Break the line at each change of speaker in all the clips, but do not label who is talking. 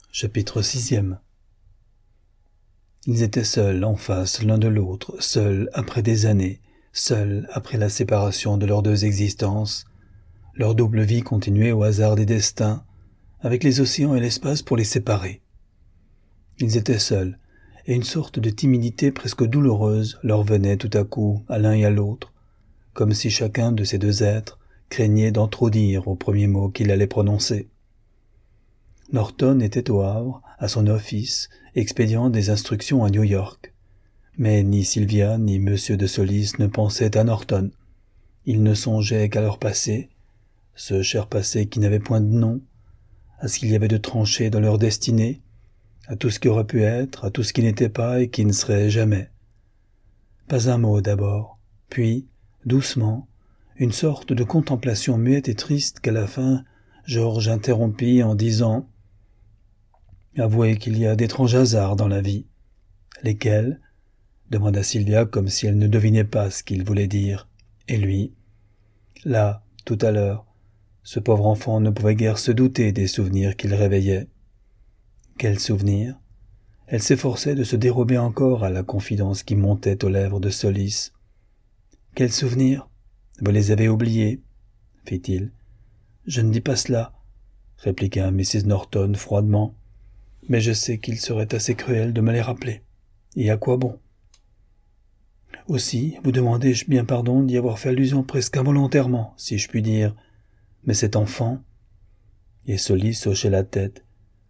Chapitre 6e. Ils étaient seuls en face l'un de l'autre, seuls après des années, seuls après la séparation de leurs deux existences, leur double vie continuait au hasard des destins, avec les océans et l'espace pour les séparer. Ils étaient seuls, et une sorte de timidité presque douloureuse leur venait tout à coup à l'un et à l'autre, comme si chacun de ces deux êtres craignait d'en trop dire au premier mot qu'il allait prononcer. Norton était au Havre, à son office, expédiant des instructions à New York. Mais ni Sylvia ni M. de Solis ne pensaient à Norton. Ils ne songeaient qu'à leur passé, ce cher passé qui n'avait point de nom, à ce qu'il y avait de tranché dans leur destinée, à tout ce qui aurait pu être, à tout ce qui n'était pas et qui ne serait jamais. Pas un mot d'abord, puis, doucement, une sorte de contemplation muette et triste qu'à la fin, Georges interrompit en disant « Avouez qu'il y a d'étranges hasards dans la vie. »« Lesquels ?» demanda Sylvia comme si elle ne devinait pas ce qu'il voulait dire. Et lui ? Là, tout à l'heure, ce pauvre enfant ne pouvait guère se douter des souvenirs qu'il réveillait. Quels souvenirs ? Elle s'efforçait de se dérober encore à la confidence qui montait aux lèvres de Solis. « Quels souvenirs ? Vous les avez oubliés ?» fit-il. « Je ne dis pas cela, » répliqua Mrs. Norton froidement. « Mais je sais qu'il serait assez cruel de me les rappeler. Et à quoi bon ? Aussi, vous demandez-je bien pardon d'y avoir fait allusion presque involontairement, si je puis dire. Mais cet enfant... » Et Solis hochait la tête.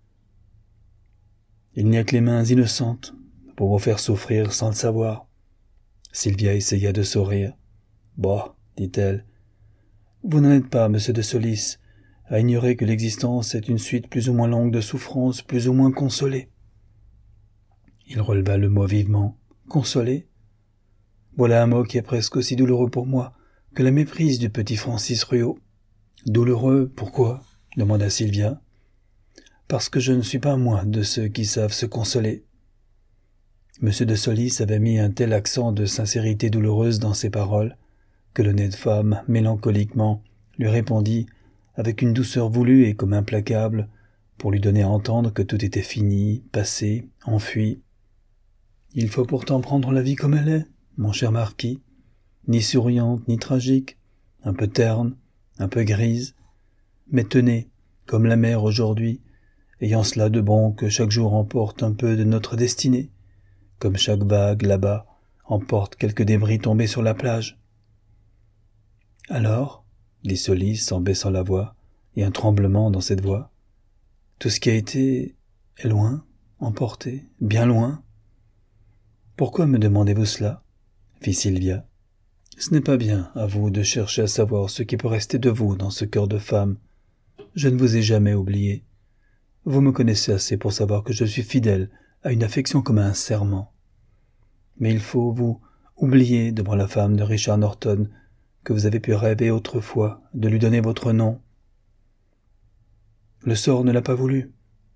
« Il n'y a que les mains innocentes pour vous faire souffrir sans le savoir. » Sylvia essaya de sourire. « Bah, dit-elle, vous n'en êtes pas, monsieur de Solis, à ignorer que l'existence est une suite plus ou moins longue de souffrances, plus ou moins consolées. » Il releva le mot vivement. « Consolée ? Voilà un mot qui est presque aussi douloureux pour moi que la méprise du petit Francis Ruault. »« Douloureux, pourquoi ?» demanda Sylvia. « Parce que je ne suis pas moi de ceux qui savent se consoler. » Monsieur de Solis avait mis un tel accent de sincérité douloureuse dans ses paroles que l'honnête femme, mélancoliquement, lui répondit avec une douceur voulue et comme implacable, pour lui donner à entendre que tout était fini, passé, enfui. « Il faut pourtant prendre la vie comme elle est, mon cher marquis, ni souriante ni tragique, un peu terne, un peu grise, mais tenez, comme la mer aujourd'hui, ayant cela de bon que chaque jour emporte un peu de notre destinée, comme chaque vague là-bas emporte quelques débris tombés sur la plage. » « Alors, dit Solis en baissant la voix, et un tremblement dans cette voix, tout ce qui a été est loin, emporté, bien loin. »« Pourquoi me demandez-vous cela ?» fit Sylvia. « Ce n'est pas bien à vous de chercher à savoir ce qui peut rester de vous dans ce cœur de femme. Je ne vous ai jamais oublié. Vous me connaissez assez pour savoir que je suis fidèle à une affection comme à un serment. Mais il faut vous oublier devant la femme de Richard Norton que vous avez pu rêver autrefois de lui donner votre nom. Le sort ne l'a pas voulu.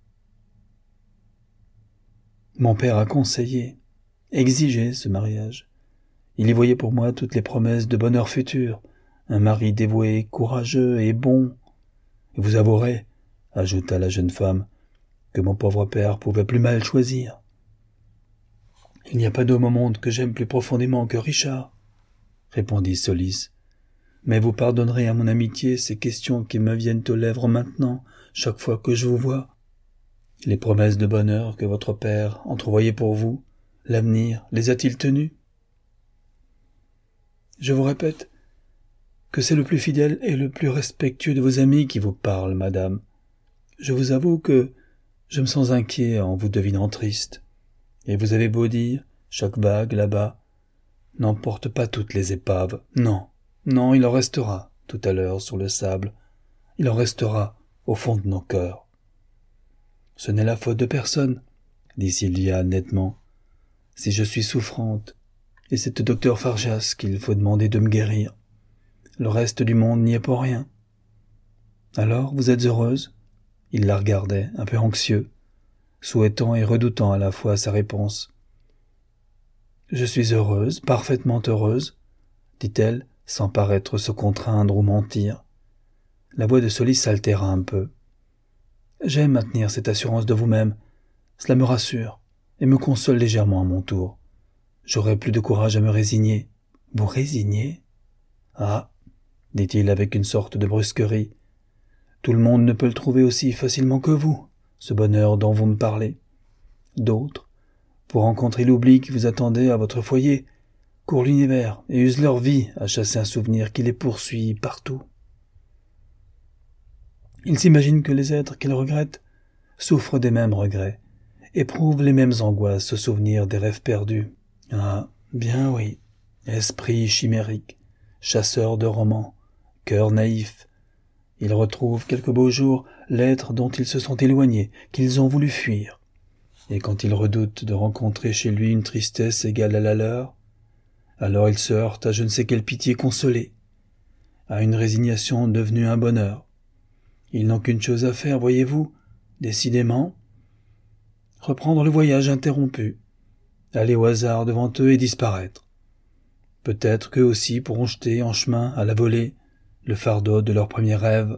Mon père a conseillé, exigé ce mariage. Il y voyait pour moi toutes les promesses de bonheur futur, un mari dévoué, courageux et bon. Et vous avouerez, ajouta la jeune femme, que mon pauvre père pouvait plus mal choisir. Il n'y a pas d'homme au monde que j'aime plus profondément que Richard, répondit Solis. Mais vous pardonnerez à mon amitié ces questions qui me viennent aux lèvres maintenant, chaque fois que je vous vois. Les promesses de bonheur que votre père entrevoyait pour vous, l'avenir, les a-t-il tenues ? Je vous répète que c'est le plus fidèle et le plus respectueux de vos amis qui vous parle, madame. Je vous avoue que je me sens inquiet en vous devinant triste. Et vous avez beau dire, chaque vague là-bas n'emporte pas toutes les épaves. Non, non, il en restera tout à l'heure sur le sable. Il en restera au fond de nos cœurs. Ce n'est la faute de personne, dit Sylvia nettement. Si je suis souffrante, et c'est au docteur Farjas qu'il faut demander de me guérir. Le reste du monde n'y est pour rien. Alors, vous êtes heureuse ? Il la regardait, un peu anxieux, souhaitant et redoutant à la fois sa réponse. « Je suis heureuse, parfaitement heureuse, » dit-elle, sans paraître se contraindre ou mentir. La voix de Solis s'altéra un peu. J'aime maintenir cette assurance de vous-même. Cela me rassure et me console légèrement à mon tour. J'aurai plus de courage à me résigner. Vous résigner? Ah, dit-il avec une sorte de brusquerie. Tout le monde ne peut le trouver aussi facilement que vous, ce bonheur dont vous me parlez. D'autres, pour rencontrer l'oubli qui vous attendait à votre foyer, courent l'univers et usent leur vie à chasser un souvenir qui les poursuit partout. Ils s'imaginent que les êtres qu'ils regrettent souffrent des mêmes regrets, éprouvent les mêmes angoisses au souvenir des rêves perdus. Ah, bien oui, esprit chimérique, chasseur de romans, cœur naïf, ils retrouvent quelques beaux jours l'être dont ils se sont éloignés, qu'ils ont voulu fuir. Et quand ils redoutent de rencontrer chez lui une tristesse égale à la leur, alors ils se heurtent à je ne sais quelle pitié consolée, à une résignation devenue un bonheur. Ils n'ont qu'une chose à faire, voyez-vous, décidément, reprendre le voyage interrompu, aller au hasard devant eux et disparaître. Peut-être qu'eux aussi pourront jeter en chemin, à la volée, le fardeau de leur premier rêve.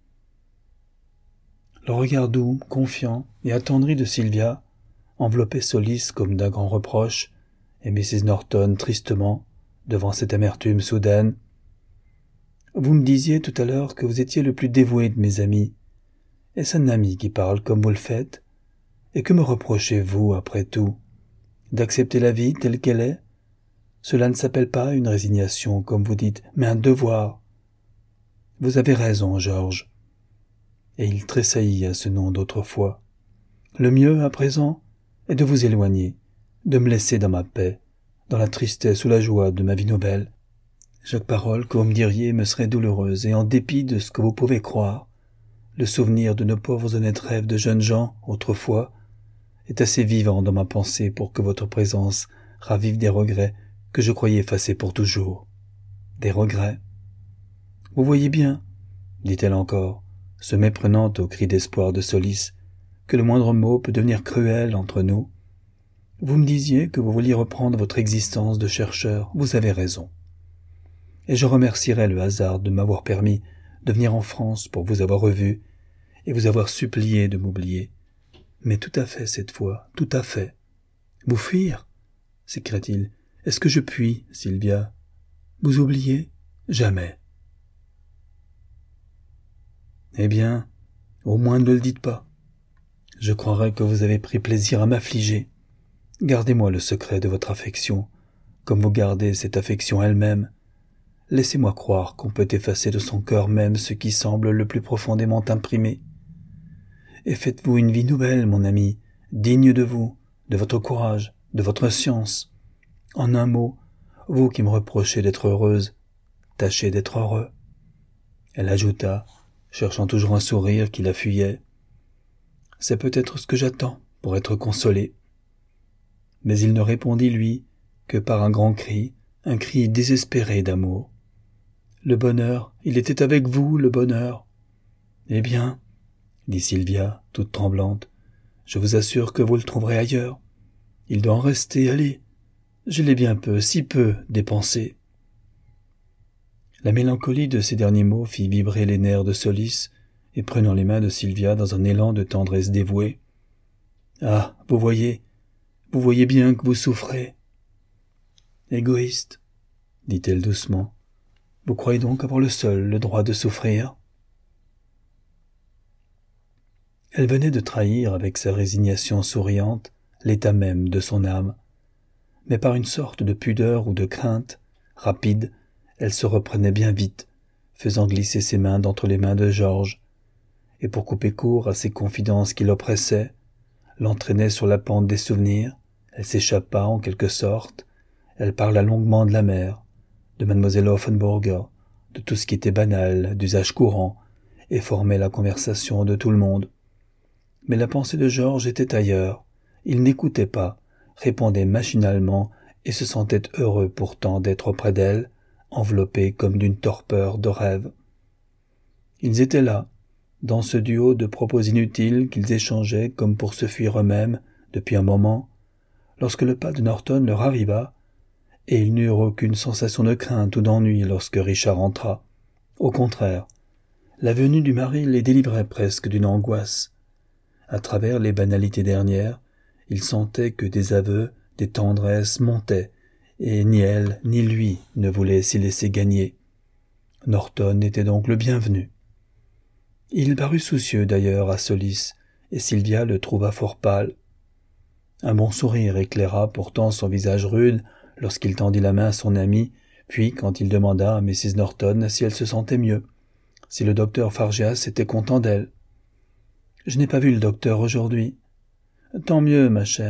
Le regard doux, confiant et attendri de Sylvia enveloppait Solís comme d'un grand reproche, et Mrs. Norton tristement, devant cette amertume soudaine. « Vous me disiez tout à l'heure que vous étiez le plus dévoué de mes amis. Est-ce un ami qui parle comme vous le faites? Et que me reprochez-vous, après tout? D'accepter la vie telle qu'elle est? Cela ne s'appelle pas une résignation, comme vous dites, mais un devoir. Vous avez raison, Georges. » Et il tressaillit à ce nom d'autrefois. « Le mieux, à présent, est de vous éloigner, de me laisser dans ma paix, dans la tristesse ou la joie de ma vie nouvelle. Chaque parole que vous me diriez me serait douloureuse, et en dépit de ce que vous pouvez croire, le souvenir de nos pauvres honnêtes rêves de jeunes gens, autrefois, est assez vivant dans ma pensée pour que votre présence ravive des regrets que je croyais effacés pour toujours. Des regrets. Vous voyez bien, dit-elle encore, se méprenant au cri d'espoir de Solís, que le moindre mot peut devenir cruel entre nous. Vous me disiez que vous vouliez reprendre votre existence de chercheur, vous avez raison. Et je remercierai le hasard de m'avoir permis de venir en France pour vous avoir revu et vous avoir supplié de m'oublier. Mais tout à fait cette fois, tout à fait. Vous fuir? S'écria-t-il. Est-ce que je puis, Sylvia? Vous oublier? Jamais. Eh bien, au moins ne le dites pas. Je croirais que vous avez pris plaisir à m'affliger. Gardez-moi le secret de votre affection, comme vous gardez cette affection elle-même. Laissez-moi croire qu'on peut effacer de son cœur même ce qui semble le plus profondément imprimé. Et faites-vous une vie nouvelle, mon ami, digne de vous, de votre courage, de votre science. En un mot, vous qui me reprochez d'être heureuse, tâchez d'être heureux. » Elle ajouta, cherchant toujours un sourire qui la fuyait. « C'est peut-être ce que j'attends pour être consolé. » Mais il ne répondit, lui, que par un grand cri, un cri désespéré d'amour. Le bonheur, il était avec vous, le bonheur. Eh bien, dit Sylvia, toute tremblante, je vous assure que vous le trouverez ailleurs. Il doit en rester, allez. Je l'ai bien peu, si peu, dépensé. La mélancolie de ces derniers mots fit vibrer les nerfs de Solís, et prenant les mains de Sylvia dans un élan de tendresse dévouée. Ah, vous voyez bien que vous souffrez. Égoïste, dit-elle doucement. Vous croyez donc avoir le droit de souffrir? Elle venait de trahir, avec sa résignation souriante, l'état même de son âme. Mais par une sorte de pudeur ou de crainte, rapide, elle se reprenait bien vite, faisant glisser ses mains d'entre les mains de Georges, et pour couper court à ces confidences qui l'oppressaient, l'entraînait sur la pente des souvenirs, elle s'échappa en quelque sorte, elle parla longuement de la mère, de Mademoiselle Offenburger, de tout ce qui était banal, d'usage courant, et formait la conversation de tout le monde. Mais la pensée de Georges était ailleurs, il n'écoutait pas, répondait machinalement et se sentait heureux pourtant d'être auprès d'elle, enveloppé comme d'une torpeur de rêve. Ils étaient là, dans ce duo de propos inutiles qu'ils échangeaient comme pour se fuir eux-mêmes depuis un moment, lorsque le pas de Norton leur arriva, et ils n'eurent aucune sensation de crainte ou d'ennui lorsque Richard entra. Au contraire, la venue du mari les délivrait presque d'une angoisse, À travers les banalités dernières, il sentait que des aveux, des tendresses montaient, et ni elle ni lui ne voulaient s'y laisser gagner. Norton était donc le bienvenu. Il parut soucieux d'ailleurs à Solis, et Sylvia le trouva fort pâle. Un bon sourire éclaira pourtant son visage rude lorsqu'il tendit la main à son amie, puis quand il demanda à Mrs. Norton si elle se sentait mieux, si le docteur Fargias était content d'elle. « Je n'ai pas vu le docteur aujourd'hui. »« Tant mieux, ma chère. »«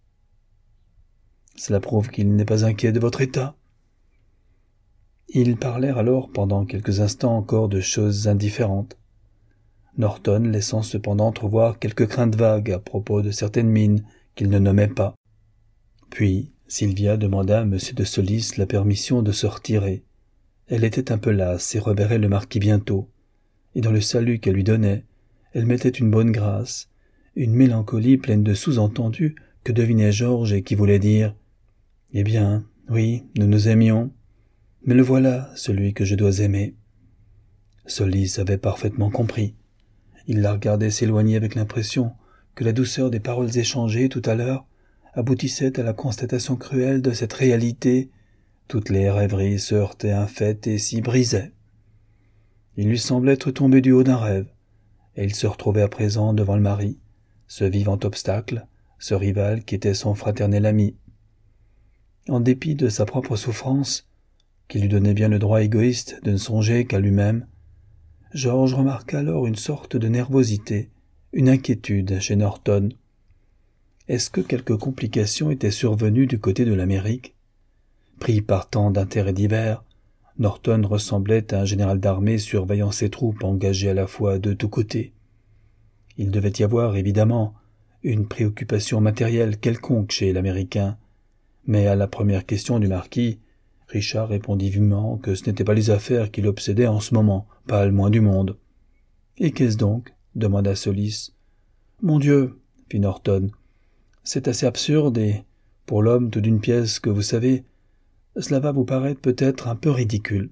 Cela prouve qu'il n'est pas inquiet de votre état. » Ils parlèrent alors pendant quelques instants encore de choses indifférentes, Norton laissant cependant entrevoir quelques craintes vagues à propos de certaines mines qu'il ne nommait pas. Puis Sylvia demanda à M. de Solis la permission de se retirer. Elle était un peu lasse et reverrait le marquis bientôt, et dans le salut qu'elle lui donnait, elle mettait une bonne grâce, une mélancolie pleine de sous-entendus que devinait Georges et qui voulait dire « Eh bien, oui, nous nous aimions, mais le voilà, celui que je dois aimer. » Solis avait parfaitement compris. Il la regardait s'éloigner avec l'impression que la douceur des paroles échangées tout à l'heure aboutissait à la constatation cruelle de cette réalité. Toutes les rêveries se heurtaient à un fait et s'y brisaient. Il lui semblait être tombé du haut d'un rêve, et il se retrouvait à présent devant le mari, ce vivant obstacle, ce rival qui était son fraternel ami. En dépit de sa propre souffrance, qui lui donnait bien le droit égoïste de ne songer qu'à lui-même, Georges remarqua alors une sorte de nervosité, une inquiétude chez Norton. Est-ce que quelque complication était survenue du côté de l'Amérique? Pris par tant d'intérêts divers, Norton ressemblait à un général d'armée surveillant ses troupes engagées à la fois de tous côtés. Il devait y avoir, évidemment, une préoccupation matérielle quelconque chez l'Américain, mais à la première question du marquis, Richard répondit vivement que ce n'étaient pas les affaires qui l'obsédaient en ce moment, pas le moins du monde. « Et qu'est-ce donc ?» demanda Solis. « Mon Dieu !» fit Norton. « C'est assez absurde et, pour l'homme tout d'une pièce que vous savez, cela va vous paraître peut-être un peu ridicule.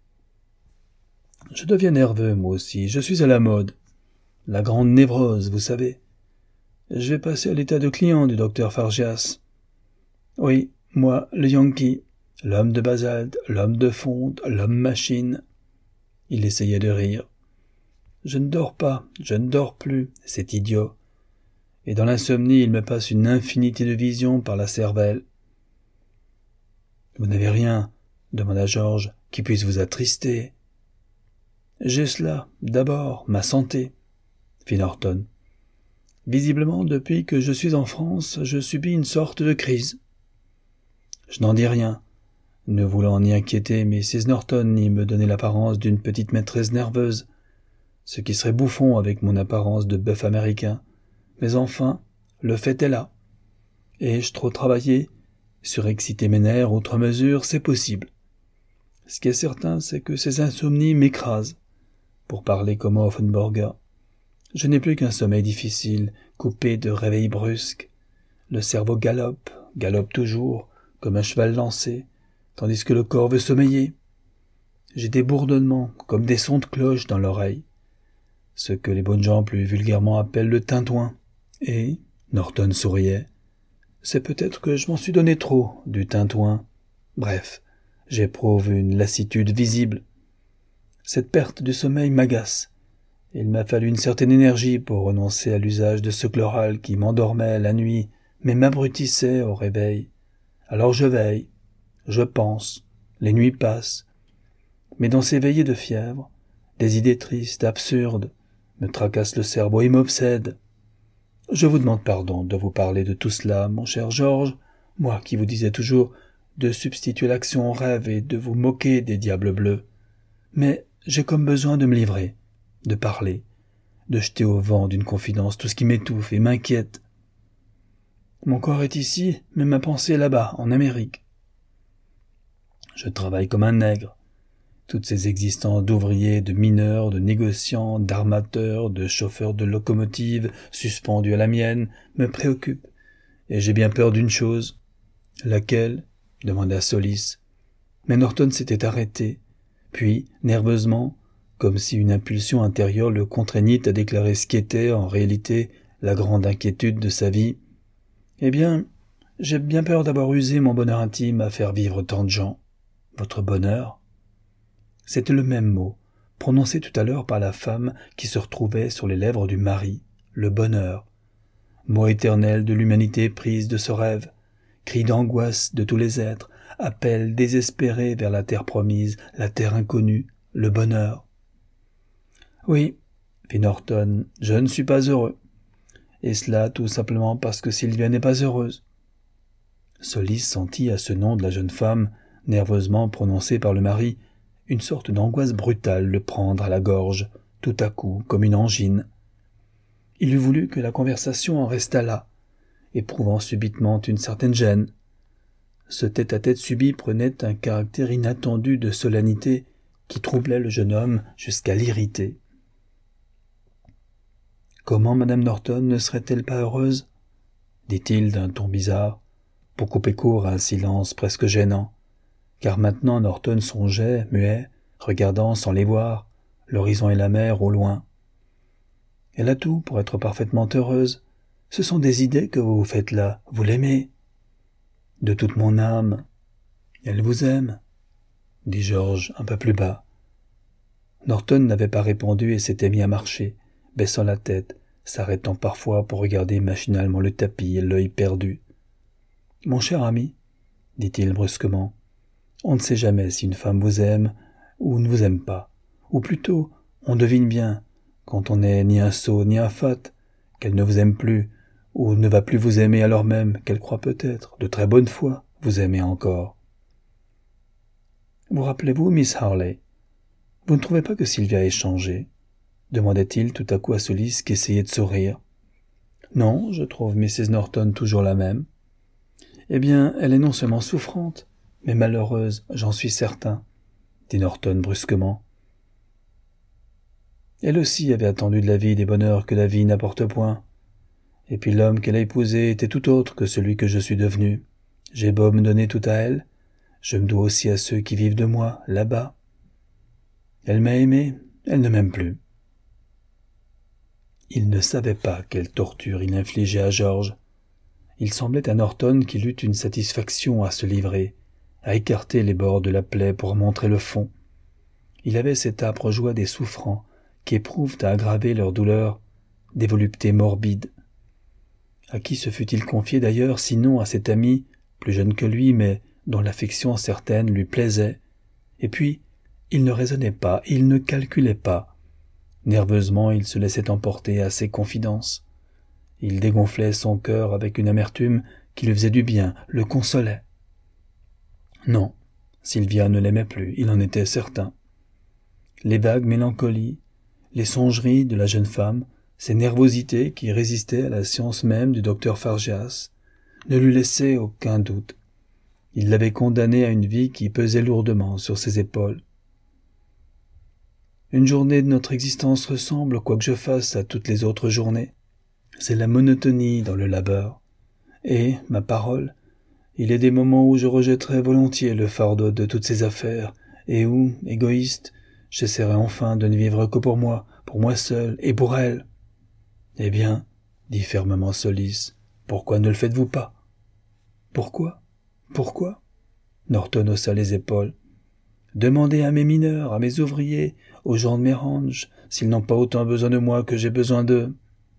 Je deviens nerveux, moi aussi, je suis à la mode. La grande névrose, vous savez. Je vais passer à l'état de client du docteur Fargias. Oui, moi, le Yankee, l'homme de basalte, l'homme de fonte, l'homme machine. » Il essayait de rire. « Je ne dors pas, je ne dors plus, c'est idiot. Et dans l'insomnie, il me passe une infinité de visions par la cervelle. »« Vous n'avez rien, » demanda Georges, « qui puisse vous attrister. »« J'ai cela, d'abord, ma santé, » fit Norton. « Visiblement, depuis que je suis en France, je subis une sorte de crise. » Je n'en dis rien, ne voulant ni inquiéter Mrs. Norton ni me donner l'apparence d'une petite maîtresse nerveuse, ce qui serait bouffon avec mon apparence de bœuf américain. Mais enfin, le fait est là. Ai-je trop travaillé? Surexciter mes nerfs outre mesure, c'est possible. Ce qui est certain, c'est que ces insomnies m'écrasent. Pour parler comme Offenburger, je n'ai plus qu'un sommeil difficile, coupé de réveils brusques. Le cerveau galope toujours, comme un cheval lancé, tandis que le corps veut sommeiller. J'ai des bourdonnements, comme des sons de cloche dans l'oreille, ce que les bonnes gens plus vulgairement appellent le tintouin. Et, Norton souriait, c'est peut-être que je m'en suis donné trop, du tintouin. Bref, j'éprouve une lassitude visible. Cette perte du sommeil m'agace. Il m'a fallu une certaine énergie pour renoncer à l'usage de ce chloral qui m'endormait la nuit, mais m'abrutissait au réveil. Alors je veille, je pense, les nuits passent. Mais dans ces veillées de fièvre, des idées tristes, absurdes, me tracassent le cerveau et m'obsèdent. Je vous demande pardon de vous parler de tout cela, mon cher Georges, moi qui vous disais toujours de substituer l'action au rêve et de vous moquer des diables bleus. Mais j'ai comme besoin de me livrer, de parler, de jeter au vent d'une confidence tout ce qui m'étouffe et m'inquiète. Mon corps est ici, mais ma pensée est là-bas, en Amérique. Je travaille comme un nègre. Toutes ces existences d'ouvriers, de mineurs, de négociants, d'armateurs, de chauffeurs de locomotives suspendus à la mienne me préoccupent, et j'ai bien peur d'une chose. Laquelle? Demanda Solis. Mais Norton s'était arrêté, puis, nerveusement, comme si une impulsion intérieure le contraignit à déclarer ce qu'était, en réalité, la grande inquiétude de sa vie. Eh bien, j'ai bien peur d'avoir usé mon bonheur intime à faire vivre tant de gens. Votre bonheur? C'était le même mot, prononcé tout à l'heure par la femme qui se retrouvait sur les lèvres du mari, le bonheur. Mot éternel de l'humanité prise de ce rêve, cri d'angoisse de tous les êtres, appel désespéré vers la terre promise, la terre inconnue, le bonheur. Oui, fit Norton, je ne suis pas heureux. Et cela tout simplement parce que Sylvia n'est pas heureuse. Solis sentit à ce nom de la jeune femme, nerveusement prononcé par le mari, une sorte d'angoisse brutale le prendre à la gorge, tout à coup, comme une angine. Il eût voulu que la conversation en restât là, éprouvant subitement une certaine gêne. Ce tête-à-tête subit prenait un caractère inattendu de solennité qui troublait le jeune homme jusqu'à l'irriter. « Comment Madame Norton ne serait-elle pas heureuse ?» dit-il d'un ton bizarre, pour couper court à un silence presque gênant, car maintenant Norton songeait, muet, regardant sans les voir, l'horizon et la mer au loin. « Elle a tout pour être parfaitement heureuse. Ce sont des idées que vous vous faites là, vous l'aimez. » « De toute mon âme. Elle vous aime, » dit Georges un peu plus bas. Norton n'avait pas répondu et s'était mis à marcher, baissant la tête, s'arrêtant parfois pour regarder machinalement le tapis et l'œil perdu. « Mon cher ami, » dit-il brusquement, « on ne sait jamais si une femme vous aime ou ne vous aime pas, ou plutôt, on devine bien, quand on n'est ni un sot ni un fat, qu'elle ne vous aime plus, ou ne va plus vous aimer alors même qu'elle croit peut-être, de très bonne foi, vous aimer encore. » Vous rappelez-vous, Miss Harley, vous ne trouvez pas que Sylvia ait changé? Demandait-il tout à coup à Solis qui essayait de sourire. Non, je trouve Mrs. Norton toujours la même. Eh bien, elle est non seulement souffrante, mais malheureuse, j'en suis certain, dit Norton brusquement. Elle aussi avait attendu de la vie des bonheurs que la vie n'apporte point. Et puis l'homme qu'elle a épousé était tout autre que celui que je suis devenu. J'ai beau me donner tout à elle, je me dois aussi à ceux qui vivent de moi, là-bas. Elle m'a aimé, elle ne m'aime plus. Il ne savait pas quelle torture il infligeait à Georges. Il semblait à Norton qu'il eût une satisfaction à se livrer, à écarter les bords de la plaie pour montrer le fond. Il avait cette âpre joie des souffrants qui éprouvent à aggraver leur douleur des voluptés morbides. À qui se fût-il confié d'ailleurs, sinon à cet ami, plus jeune que lui, mais dont l'affection certaine lui plaisait. Et puis, il ne raisonnait pas, il ne calculait pas. Nerveusement, il se laissait emporter à ses confidences. Il dégonflait son cœur avec une amertume qui lui faisait du bien, le consolait. Non, Sylvia ne l'aimait plus, il en était certain. Les vagues mélancolies, les songeries de la jeune femme, ces nervosités qui résistaient à la science même du docteur Fargias, ne lui laissaient aucun doute. Il l'avait condamné à une vie qui pesait lourdement sur ses épaules. Une journée de notre existence ressemble, quoi que je fasse, à toutes les autres journées. C'est la monotonie dans le labeur. Et, ma parole, il est des moments où je rejetterai volontiers le fardeau de toutes ces affaires, et où, égoïste, j'essaierai enfin de ne vivre que pour moi seul, et pour elle. Eh bien, dit fermement Solis, pourquoi ne le faites-vous pas? Pourquoi? Norton haussa les épaules. Demandez à mes mineurs, à mes ouvriers, aux gens de mes ranges, s'ils n'ont pas autant besoin de moi que j'ai besoin d'eux.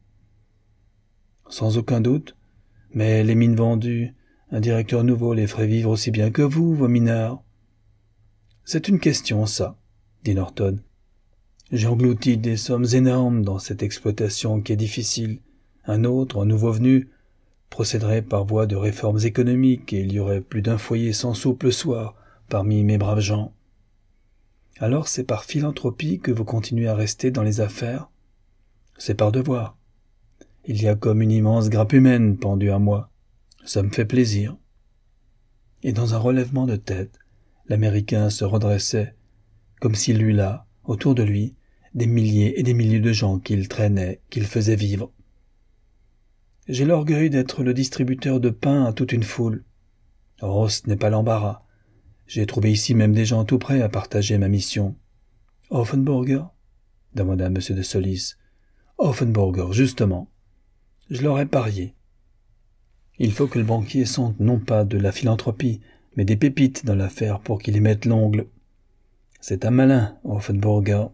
Sans aucun doute, mais les mines vendues, un directeur nouveau les ferait vivre aussi bien que vous, vos mineurs. C'est une question, ça, dit Norton. J'ai englouti des sommes énormes dans cette exploitation qui est difficile. Un nouveau venu, procéderait par voie de réformes économiques et il y aurait plus d'un foyer sans soupe le soir parmi mes braves gens. Alors c'est par philanthropie que vous continuez à rester dans les affaires? C'est par devoir. Il y a comme une immense grappe humaine pendue à moi. Ça me fait plaisir. Et dans un relèvement de tête, l'Américain se redressait, comme s'il eût là, autour de lui, des milliers et des milliers de gens qu'il traînait, qu'il faisait vivre. J'ai l'orgueil d'être le distributeur de pain à toute une foule. Oh, ce n'est pas l'embarras. J'ai trouvé ici même des gens tout prêts à partager ma mission. Offenburger? Demanda M. de Solis. Offenburger, justement. je l'aurais parié. Il faut que le banquier sente non pas de la philanthropie, mais des pépites dans l'affaire pour qu'il y mette l'ongle. C'est un malin, Offenburger.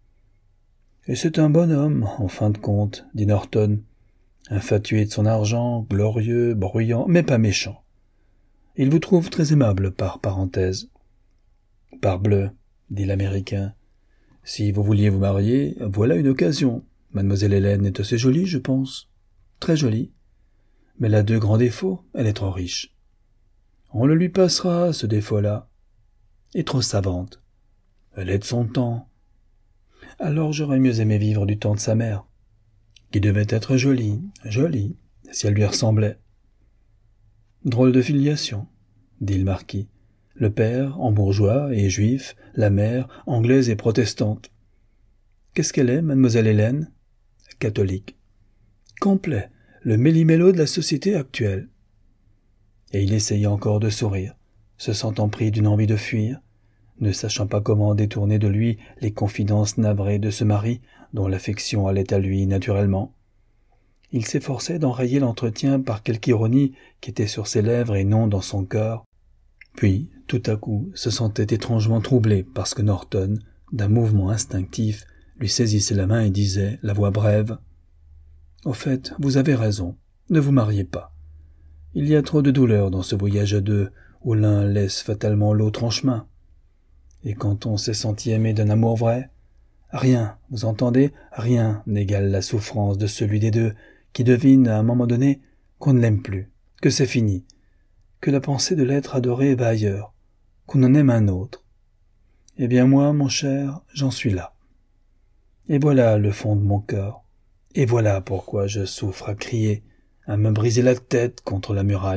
Et c'est un bon homme, en fin de compte, dit Norton. Infatué de son argent, glorieux, bruyant, mais pas méchant. Il vous trouve très aimable, par parenthèse. Parbleu, dit l'Américain. Si vous vouliez vous marier, voilà une occasion. Mademoiselle Hélène est assez jolie, je pense. Très jolie. Mais elle a deux grands défauts, elle est trop riche. On le lui passera, ce défaut-là. Et trop savante. Elle est de son temps. Alors j'aurais mieux aimé vivre du temps de sa mère, qui devait être jolie, si elle lui ressemblait. Drôle de filiation, dit le marquis. Le père, en bourgeois et juif, la mère, anglaise et protestante. Qu'est-ce qu'elle est, mademoiselle Hélène? Catholique. Complet, le méli-mélo de la société actuelle. Et il essayait encore de sourire, se sentant pris d'une envie de fuir, ne sachant pas comment détourner de lui les confidences navrées de ce mari dont l'affection allait à lui naturellement. Il s'efforçait d'enrayer l'entretien par quelque ironie qui était sur ses lèvres et non dans son cœur. Puis, tout à coup, se sentait étrangement troublé parce que Norton, d'un mouvement instinctif, lui saisissait la main et disait, la voix brève, « Au fait, vous avez raison, ne vous mariez pas. Il y a trop de douleur dans ce voyage à deux où l'un laisse fatalement l'autre en chemin. Et quand on s'est senti aimé d'un amour vrai, rien, vous entendez, rien n'égale la souffrance de celui des deux qui devine à un moment donné qu'on ne l'aime plus, que c'est fini, que la pensée de l'être adoré va ailleurs, qu'on en aime un autre. Eh bien moi, mon cher, j'en suis là. Et voilà le fond de mon cœur, et voilà pourquoi je souffre à crier, à me briser la tête contre la muraille. »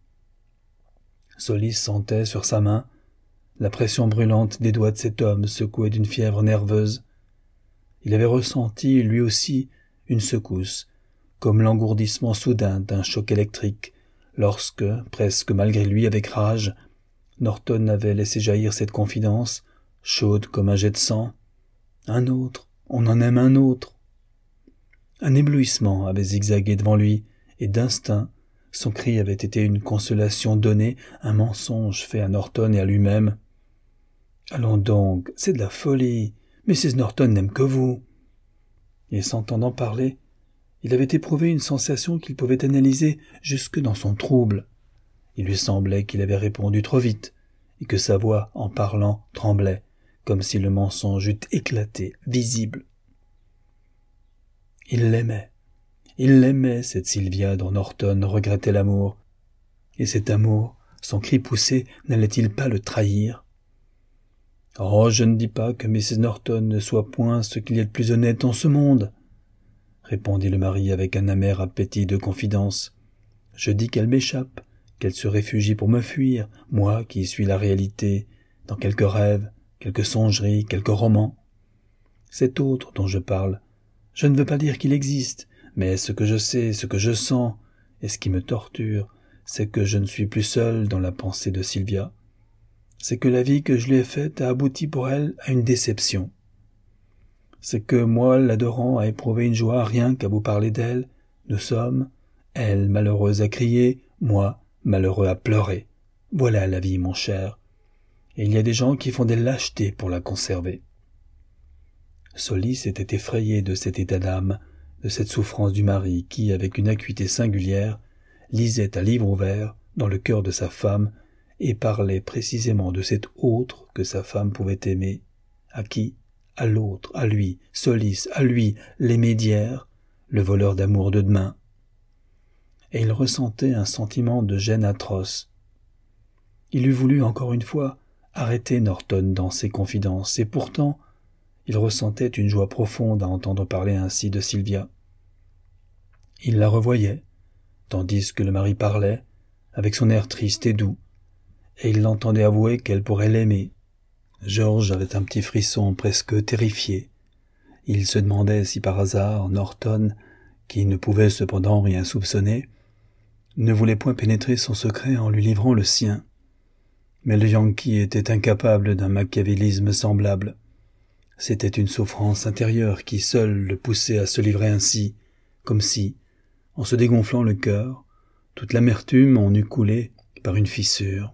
Solis sentait sur sa main la pression brûlante des doigts de cet homme secoué d'une fièvre nerveuse. Il avait ressenti, lui aussi, une secousse, comme l'engourdissement soudain d'un choc électrique, lorsque, presque malgré lui avec rage, Norton avait laissé jaillir cette confidence, chaude comme un jet de sang. Un autre, on en aime un autre. Un éblouissement avait zigzagué devant lui, et d'instinct, son cri avait été une consolation donnée, un mensonge fait à Norton et à lui-même. « Allons donc, c'est de la folie, Mrs. Norton n'aime que vous. » Et s'entendant parler, il avait éprouvé une sensation qu'il pouvait analyser jusque dans son trouble. Il lui semblait qu'il avait répondu trop vite, et que sa voix, en parlant, tremblait, comme si le mensonge eût éclaté, visible. Il l'aimait, cette Sylvia dont Norton regrettait l'amour. Et cet amour, son cri poussé, n'allait-il pas le trahir? « Oh, je ne dis pas que Mrs. Norton ne soit point ce qu'il y a de plus honnête en ce monde, » répondit le mari avec un amer appétit de confidence. « Je dis qu'elle m'échappe, qu'elle se réfugie pour me fuir, moi qui suis la réalité, dans quelques rêves, quelques songeries, quelques romans. Cet autre dont je parle, je ne veux pas dire qu'il existe, mais ce que je sais, ce que je sens, et ce qui me torture, c'est que je ne suis plus seul dans la pensée de Sylvia. C'est que la vie que je lui ai faite a abouti pour elle à une déception. C'est que moi, l'adorant, a éprouvé une joie rien qu'à vous parler d'elle. Nous sommes, elle malheureuse à crier, moi malheureux à pleurer. Voilà la vie, mon cher. Et il y a des gens qui font des lâchetés pour la conserver. » Solis était effrayé de cet état d'âme, de cette souffrance du mari qui, avec une acuité singulière, lisait à livre ouvert dans le cœur de sa femme et parlait précisément de cet autre que sa femme pouvait aimer. À qui? À l'autre, à lui, Solis, à lui, l'aimé d'hier, le voleur d'amour de demain. Et il ressentait un sentiment de gêne atroce. Il eût voulu, encore une fois, arrêter Norton dans ses confidences, et pourtant, il ressentait une joie profonde à entendre parler ainsi de Sylvia. Il la revoyait, tandis que le mari parlait, avec son air triste et doux, et il l'entendait avouer qu'elle pourrait l'aimer. George avait un petit frisson presque terrifié. Il se demandait si par hasard Norton, qui ne pouvait cependant rien soupçonner, ne voulait point pénétrer son secret en lui livrant le sien. Mais le Yankee était incapable d'un machiavélisme semblable. C'était une souffrance intérieure qui seule le poussait à se livrer ainsi, comme si, en se dégonflant le cœur, toute l'amertume en eût coulé par une fissure.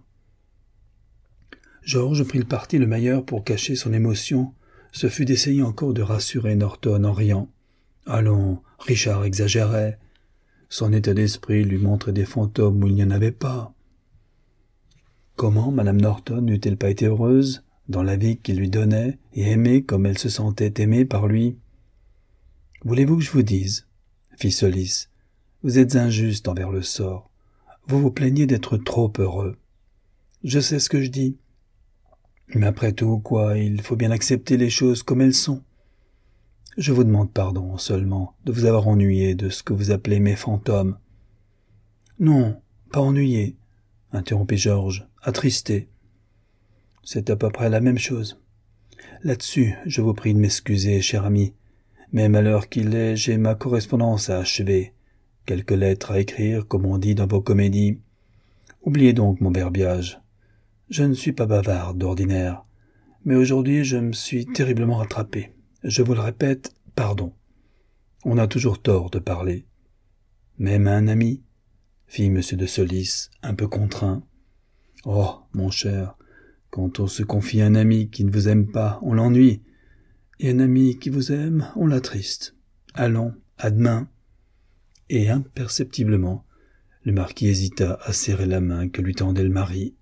George prit le parti le meilleur pour cacher son émotion, ce fut d'essayer encore de rassurer Norton en riant. Allons, Richard exagérait. Son état d'esprit lui montrait des fantômes où il n'y en avait pas. Comment Madame Norton n'eût-elle pas été heureuse dans la vie qu'il lui donnait et aimée comme elle se sentait aimée par lui? « Voulez-vous que je vous dise, fit Solis, vous êtes injuste envers le sort. Vous vous plaignez d'être trop heureux. Je sais ce que je dis. Mais après tout, quoi, il faut bien accepter les choses comme elles sont. Je vous demande pardon seulement de vous avoir ennuyé de ce que vous appelez mes fantômes. »« Non, pas ennuyé, interrompit Georges, attristé. C'est à peu près la même chose. Là-dessus, je vous prie de m'excuser, cher ami. Même à l'heure qu'il est, j'ai ma correspondance à achever, quelques lettres à écrire, comme on dit dans vos comédies. Oubliez donc mon verbiage. Je ne suis pas bavard d'ordinaire, mais aujourd'hui je me suis terriblement rattrapé. Je vous le répète, pardon. On a toujours tort de parler. Même à un ami, fit M. de Solis, un peu contraint. Oh, mon cher, quand on se confie à un ami qui ne vous aime pas, on l'ennuie, et un ami qui vous aime, on l'attriste. Allons, à demain. Et imperceptiblement, le marquis hésita à serrer la main que lui tendait le mari.